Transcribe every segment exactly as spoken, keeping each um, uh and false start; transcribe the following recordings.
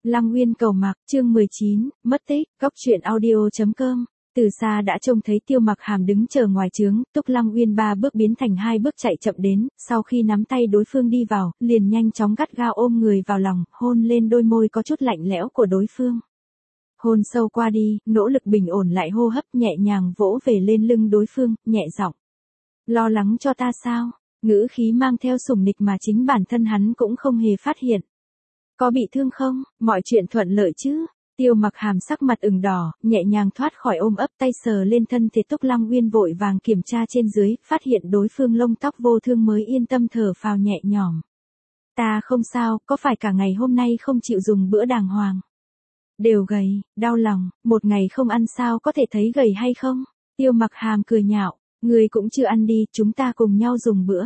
Lăng Uyên cầu mặc, chương mười chín, mất tích, góc truyện audio chấm com. Từ xa đã trông thấy Tiêu Mặc Hàm đứng chờ ngoài trướng, Túc Lăng Uyên ba bước biến thành hai bước chạy chậm đến, sau khi nắm tay đối phương đi vào, liền nhanh chóng gắt gao ôm người vào lòng, hôn lên đôi môi có chút lạnh lẽo của đối phương. Hôn sâu qua đi, nỗ lực bình ổn lại hô hấp, nhẹ nhàng vỗ về lên lưng đối phương, nhẹ giọng. Lo lắng cho ta sao? Ngữ khí mang theo sủng nịch mà chính bản thân hắn cũng không hề phát hiện. Có bị thương không? Mọi chuyện thuận lợi chứ? Tiêu Mặc Hàm sắc mặt ửng đỏ, nhẹ nhàng thoát khỏi ôm ấp, tay sờ lên thân thể Túc Lăng Uyên, vội vàng kiểm tra trên dưới, phát hiện đối phương lông tóc vô thương mới yên tâm thở phào nhẹ nhõm. Ta không sao, có phải cả ngày hôm nay không chịu dùng bữa đàng hoàng? Đều gầy, đau lòng, một ngày không ăn sao có thể thấy gầy hay không? Tiêu Mặc Hàm cười nhạo, người cũng chưa ăn đi, chúng ta cùng nhau dùng bữa.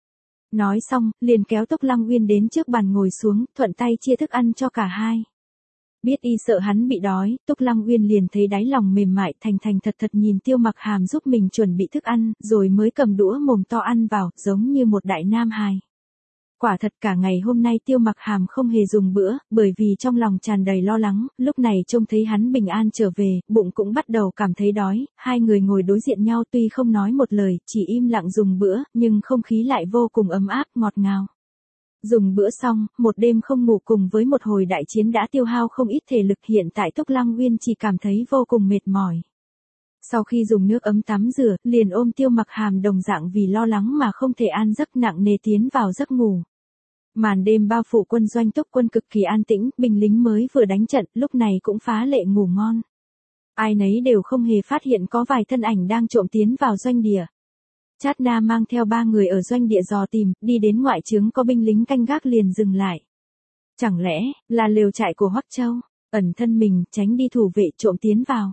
Nói xong, liền kéo Túc Lăng Uyên đến trước bàn ngồi xuống, thuận tay chia thức ăn cho cả hai. Biết y sợ hắn bị đói, Túc Lăng Uyên liền thấy đáy lòng mềm mại, thành thành thật thật nhìn Tiêu Mặc Hàm giúp mình chuẩn bị thức ăn, rồi mới cầm đũa mồm to ăn vào, giống như một đại nam hài. Quả thật cả ngày hôm nay Tiêu Mặc Hàm không hề dùng bữa, bởi vì trong lòng tràn đầy lo lắng, lúc này trông thấy hắn bình an trở về, bụng cũng bắt đầu cảm thấy đói, hai người ngồi đối diện nhau tuy không nói một lời, chỉ im lặng dùng bữa, nhưng không khí lại vô cùng ấm áp, ngọt ngào. Dùng bữa xong, một đêm không ngủ cùng với một hồi đại chiến đã tiêu hao không ít thể lực, hiện tại Túc Lăng Uyên chỉ cảm thấy vô cùng mệt mỏi. Sau khi dùng nước ấm tắm rửa, liền ôm Tiêu Mặc Hàm đồng dạng vì lo lắng mà không thể an giấc, nặng nề tiến vào giấc ngủ. Màn đêm bao phủ quân doanh Túc quân cực kỳ an tĩnh, binh lính mới vừa đánh trận, lúc này cũng phá lệ ngủ ngon. Ai nấy đều không hề phát hiện có vài thân ảnh đang trộm tiến vào doanh địa. Chát Na mang theo ba người ở doanh địa dò tìm, đi đến ngoại trướng có binh lính canh gác liền dừng lại. Chẳng lẽ, là lều trại của Hoắc Châu, ẩn thân mình, tránh đi thủ vệ trộm tiến vào.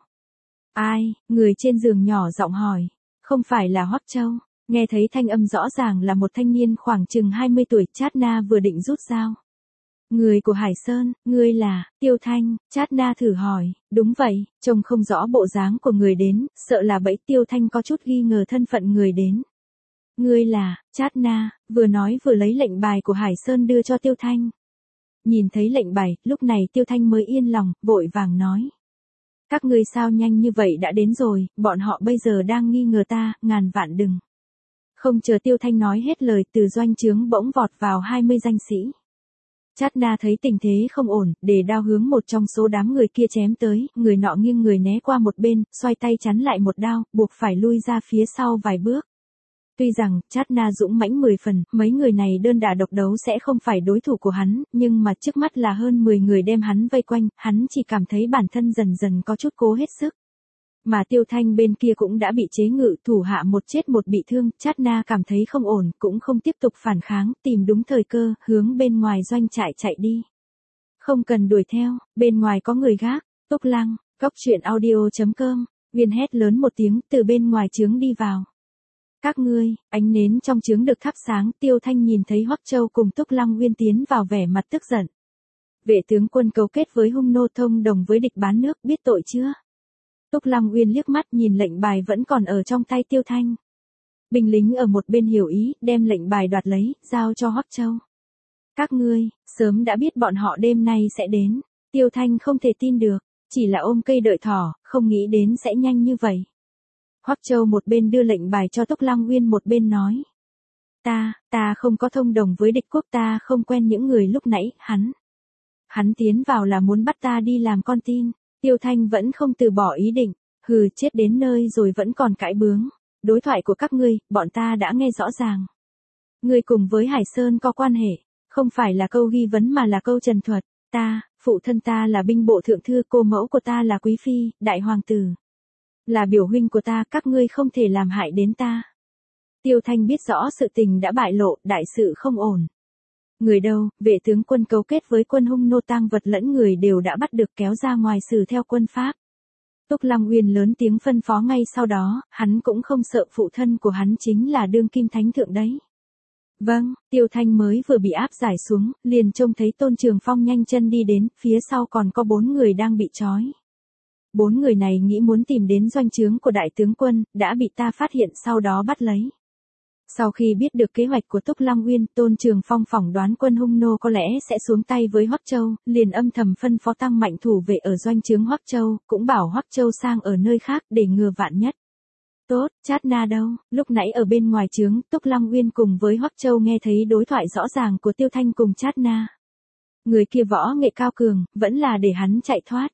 Ai, người trên giường nhỏ giọng hỏi, không phải là Hoắc Châu. Nghe thấy thanh âm rõ ràng là một thanh niên khoảng chừng hai mươi tuổi, Chát Na vừa định rút dao. Người của Hải Sơn, ngươi là, Tiêu Thanh, Chát Na thử hỏi, đúng vậy, trông không rõ bộ dáng của người đến, sợ là bẫy. Tiêu Thanh có chút nghi ngờ thân phận người đến. Ngươi là, Chát Na, vừa nói vừa lấy lệnh bài của Hải Sơn đưa cho Tiêu Thanh. Nhìn thấy lệnh bài, lúc này Tiêu Thanh mới yên lòng, vội vàng nói. Các ngươi sao nhanh như vậy đã đến rồi, bọn họ bây giờ đang nghi ngờ ta, ngàn vạn đừng. Không chờ Tiêu Thanh nói hết lời, từ doanh trướng bỗng vọt vào hai mươi danh sĩ. Chát Na thấy tình thế không ổn, để đao hướng một trong số đám người kia chém tới, người nọ nghiêng người né qua một bên, xoay tay chắn lại một đao, buộc phải lui ra phía sau vài bước. Tuy rằng, Chát Na dũng mãnh mười phần, mấy người này đơn đả độc đấu sẽ không phải đối thủ của hắn, nhưng mà trước mắt là hơn mười người đem hắn vây quanh, hắn chỉ cảm thấy bản thân dần dần có chút cố hết sức. Mà Tiêu Thanh bên kia cũng đã bị chế ngự, thủ hạ một chết một bị thương, Chát Na cảm thấy không ổn, cũng không tiếp tục phản kháng, tìm đúng thời cơ, hướng bên ngoài doanh trại chạy đi. Không cần đuổi theo, bên ngoài có người gác. Túc Lăng, góc truyện audio chấm com, Viên hét lớn một tiếng, từ bên ngoài trướng đi vào. Các ngươi, ánh nến trong trướng được thắp sáng, Tiêu Thanh nhìn thấy Hoắc Châu cùng Túc Lăng Uyên tiến vào, vẻ mặt tức giận. Vệ tướng quân cấu kết với hung nô, thông đồng với địch bán nước, biết tội chưa? Túc Lăng Uyên liếc mắt nhìn lệnh bài vẫn còn ở trong tay Tiêu Thanh. Binh lính ở một bên hiểu ý, đem lệnh bài đoạt lấy, giao cho Hoắc Châu. Các ngươi, sớm đã biết bọn họ đêm nay sẽ đến. Tiêu Thanh không thể tin được, chỉ là ôm cây đợi thỏ, không nghĩ đến sẽ nhanh như vậy. Hoắc Châu một bên đưa lệnh bài cho Túc Lăng Uyên, một bên nói. Ta, ta không có thông đồng với địch quốc, ta không quen những người lúc nãy, hắn. Hắn tiến vào là muốn bắt ta đi làm con tin. Tiêu Thanh vẫn không từ bỏ ý định, hừ, chết đến nơi rồi vẫn còn cãi bướng. Đối thoại của các ngươi, bọn ta đã nghe rõ ràng. Ngươi cùng với Hải Sơn có quan hệ, không phải là câu ghi vấn mà là câu trần thuật. Ta, phụ thân ta là binh bộ thượng thư, cô mẫu của ta là quý phi, đại hoàng tử. Là biểu huynh của ta, các ngươi không thể làm hại đến ta. Tiêu Thanh biết rõ sự tình đã bại lộ, đại sự không ổn. Người đâu, vệ tướng quân cấu kết với quân hung nô, tang vật lẫn người đều đã bắt được, kéo ra ngoài xử theo quân pháp. Túc Lăng Uyên lớn tiếng phân phó ngay sau đó, hắn cũng không sợ, phụ thân của hắn chính là đương kim thánh thượng đấy. Vâng, Tiêu Thanh mới vừa bị áp giải xuống, liền trông thấy Tôn Trường Phong nhanh chân đi đến, phía sau còn có bốn người đang bị trói. Bốn người này nghĩ muốn tìm đến doanh trướng của đại tướng quân, đã bị ta phát hiện, sau đó bắt lấy. Sau khi biết được kế hoạch của Túc Long Uyên, Tôn Trường Phong phỏng đoán quân Hung nô có lẽ sẽ xuống tay với Hoắc Châu, liền âm thầm phân phó tăng mạnh thủ vệ ở doanh trướng Hoắc Châu, cũng bảo Hoắc Châu sang ở nơi khác để ngừa vạn nhất. Tốt, Chát Na đâu? Lúc nãy ở bên ngoài trướng, Túc Long Uyên cùng với Hoắc Châu nghe thấy đối thoại rõ ràng của Tiêu Thanh cùng Chát Na. Người kia võ nghệ cao cường, vẫn là để hắn chạy thoát.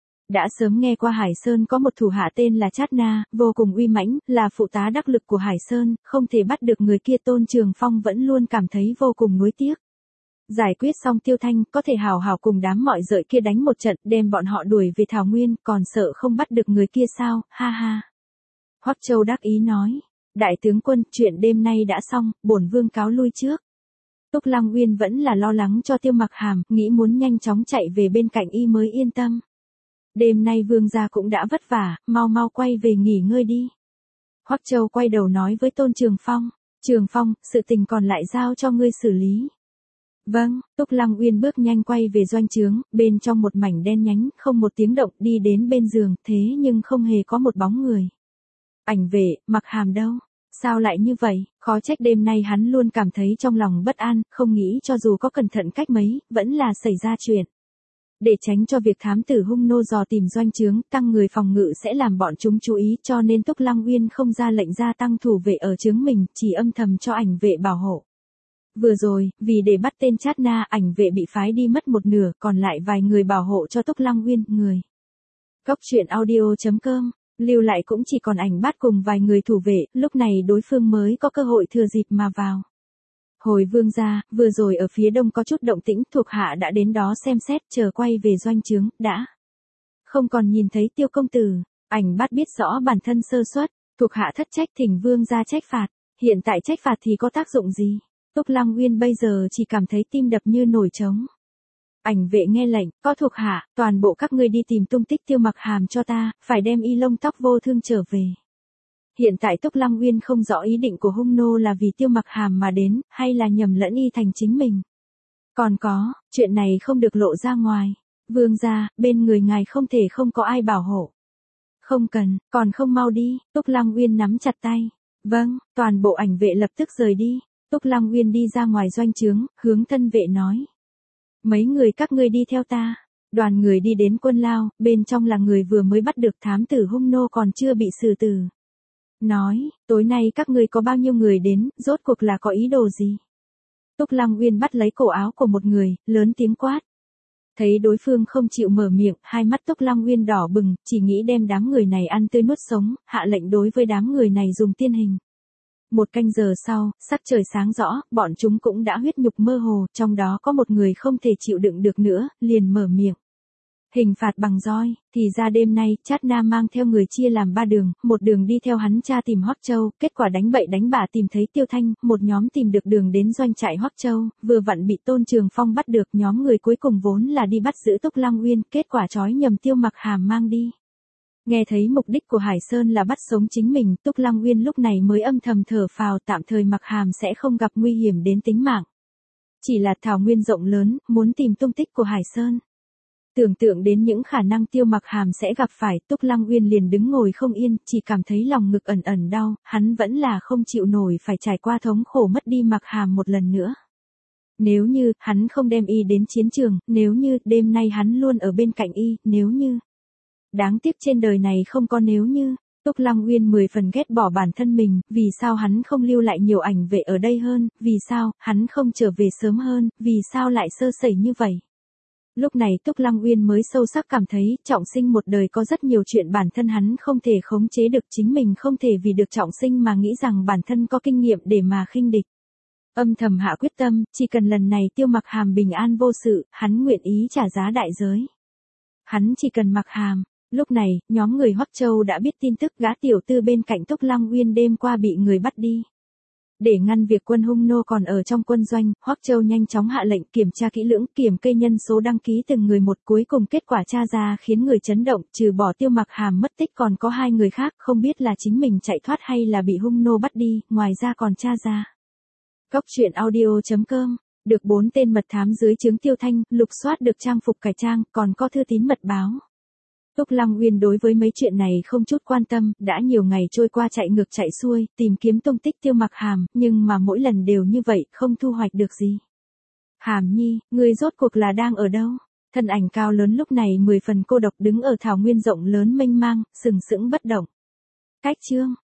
Đã sớm nghe qua Hải Sơn có một thủ hạ tên là Chát Na, vô cùng uy mãnh, là phụ tá đắc lực của Hải Sơn, không thể bắt được người kia. Tôn Trường Phong vẫn luôn cảm thấy vô cùng nuối tiếc. Giải quyết xong Tiêu Thanh, có thể hào hào cùng đám mọi dợi kia đánh một trận, đem bọn họ đuổi về Thảo Nguyên, còn sợ không bắt được người kia sao, ha ha. Hoắc Châu đắc ý nói, đại tướng quân, chuyện đêm nay đã xong, bổn vương cáo lui trước. Túc Long Uyên vẫn là lo lắng cho Tiêu Mặc Hàm, nghĩ muốn nhanh chóng chạy về bên cạnh y mới yên tâm. Đêm nay vương gia cũng đã vất vả, mau mau quay về nghỉ ngơi đi. Hoắc Châu quay đầu nói với Tôn Trường Phong, Trường Phong, sự tình còn lại giao cho ngươi xử lý. Vâng, Túc Long Uyên bước nhanh quay về doanh trướng, bên trong một mảnh đen nhánh, không một tiếng động, đi đến bên giường, thế nhưng không hề có một bóng người. Ảnh vệ, Mặc Hàm đâu? Sao lại như vậy? Khó trách đêm nay hắn luôn cảm thấy trong lòng bất an, không nghĩ cho dù có cẩn thận cách mấy, vẫn là xảy ra chuyện. Để tránh cho việc thám tử Hung nô dò tìm doanh trướng, tăng người phòng ngự sẽ làm bọn chúng chú ý, cho nên Túc Long Uyên không ra lệnh gia tăng thủ vệ ở trướng mình, chỉ âm thầm cho ảnh vệ bảo hộ. Vừa rồi, vì để bắt tên Chát Na, ảnh vệ bị phái đi mất một nửa, còn lại vài người bảo hộ cho Túc Long Uyên, người. Cốc truyện audio chấm com, lưu lại cũng chỉ còn ảnh bát cùng vài người thủ vệ, lúc này đối phương mới có cơ hội thừa dịp mà vào. Hồi vương gia, vừa rồi ở phía đông có chút động tĩnh, thuộc hạ đã đến đó xem xét, chờ quay về doanh trướng, đã. Không còn nhìn thấy Tiêu công tử, ảnh bát biết rõ bản thân sơ suất, thuộc hạ thất trách, thỉnh vương gia trách phạt, hiện tại trách phạt thì có tác dụng gì? Túc Long Uyên bây giờ chỉ cảm thấy tim đập như nổi trống. Ảnh vệ nghe lệnh, có thuộc hạ, toàn bộ các ngươi đi tìm tung tích Tiêu Mặc Hàm cho ta, phải đem y lông tóc vô thương trở về. Hiện tại Túc Long Uyên không rõ ý định của Hung nô là vì Tiêu Mặc Hàm mà đến, hay là nhầm lẫn y thành chính mình. Còn có, chuyện này không được lộ ra ngoài. Vương gia, bên người ngài không thể không có ai bảo hộ. Không cần, còn không mau đi. Túc Long Uyên nắm chặt tay. Vâng, toàn bộ ảnh vệ lập tức rời đi. Túc Long Uyên đi ra ngoài doanh trướng, hướng thân vệ nói. Mấy người các ngươi đi theo ta. Đoàn người đi đến quân lao, bên trong là người vừa mới bắt được thám tử Hung nô còn chưa bị xử tử. Nói, tối nay các ngươi có bao nhiêu người đến, rốt cuộc là có ý đồ gì? Túc Long Uyên bắt lấy cổ áo của một người, lớn tiếng quát. Thấy đối phương không chịu mở miệng, hai mắt Túc Long Uyên đỏ bừng, chỉ nghĩ đem đám người này ăn tươi nuốt sống, hạ lệnh đối với đám người này dùng tiên hình. Một canh giờ sau, sắc trời sáng rõ, bọn chúng cũng đã huyết nhục mơ hồ, trong đó có một người không thể chịu đựng được nữa, liền mở miệng. Hình phạt bằng roi, thì ra đêm nay, Chát Na mang theo người chia làm ba đường, một đường đi theo hắn cha tìm Hoắc Châu, kết quả đánh bậy đánh bạ tìm thấy Tiêu Thanh, một nhóm tìm được đường đến doanh trại Hoắc Châu, vừa vặn bị Tôn Trường Phong bắt được, nhóm người cuối cùng vốn là đi bắt giữ Túc Long Uyên, kết quả trói nhầm Tiêu Mặc Hàm mang đi. Nghe thấy mục đích của Hải Sơn là bắt sống chính mình, Túc Long Uyên lúc này mới âm thầm thở phào, tạm thời Mặc Hàm sẽ không gặp nguy hiểm đến tính mạng. Chỉ là thảo nguyên rộng lớn, muốn tìm tung tích của Hải Sơn. Tưởng tượng đến những khả năng Tiêu Mặc Hàm sẽ gặp phải, Túc Long Uyên liền đứng ngồi không yên, chỉ cảm thấy lòng ngực ẩn ẩn đau, hắn vẫn là không chịu nổi phải trải qua thống khổ mất đi Mặc Hàm một lần nữa. Nếu như, hắn không đem y đến chiến trường, nếu như, đêm nay hắn luôn ở bên cạnh y, nếu như. Đáng tiếc trên đời này không có nếu như. Túc Long Uyên mười phần ghét bỏ bản thân mình, vì sao hắn không lưu lại nhiều ảnh vệ ở đây hơn, vì sao, hắn không trở về sớm hơn, vì sao lại sơ sẩy như vậy. Lúc này Túc Long Uyên mới sâu sắc cảm thấy, trọng sinh một đời có rất nhiều chuyện bản thân hắn không thể khống chế được, chính mình không thể vì được trọng sinh mà nghĩ rằng bản thân có kinh nghiệm để mà khinh địch. Âm thầm hạ quyết tâm, chỉ cần lần này Tiêu Mặc Hàm bình an vô sự, hắn nguyện ý trả giá đại giới. Hắn chỉ cần Mặc Hàm. Lúc này, nhóm người Hoắc Châu đã biết tin tức gã tiểu tư bên cạnh Túc Long Uyên đêm qua bị người bắt đi. Để ngăn việc quân Hung nô còn ở trong quân doanh, Hoắc Châu nhanh chóng hạ lệnh kiểm tra kỹ lưỡng, kiểm kê nhân số đăng ký từng người một, cuối cùng kết quả tra ra khiến người chấn động, trừ bỏ Tiêu Mặc Hàm mất tích còn có hai người khác, không biết là chính mình chạy thoát hay là bị Hung nô bắt đi, ngoài ra còn tra ra. Cốc truyện audio chấm com, được bốn tên mật thám dưới trướng Tiêu Thanh, lục soát được trang phục cải trang, còn có thư tín mật báo. Túc Long Uyên đối với mấy chuyện này không chút quan tâm, đã nhiều ngày trôi qua chạy ngược chạy xuôi, tìm kiếm tung tích Tiêu Mặc Hàm, nhưng mà mỗi lần đều như vậy, không thu hoạch được gì. Hàm Nhi, người rốt cuộc là đang ở đâu? Thân ảnh cao lớn lúc này mười phần cô độc đứng ở thảo nguyên rộng lớn mênh mang, sừng sững bất động. Cách chương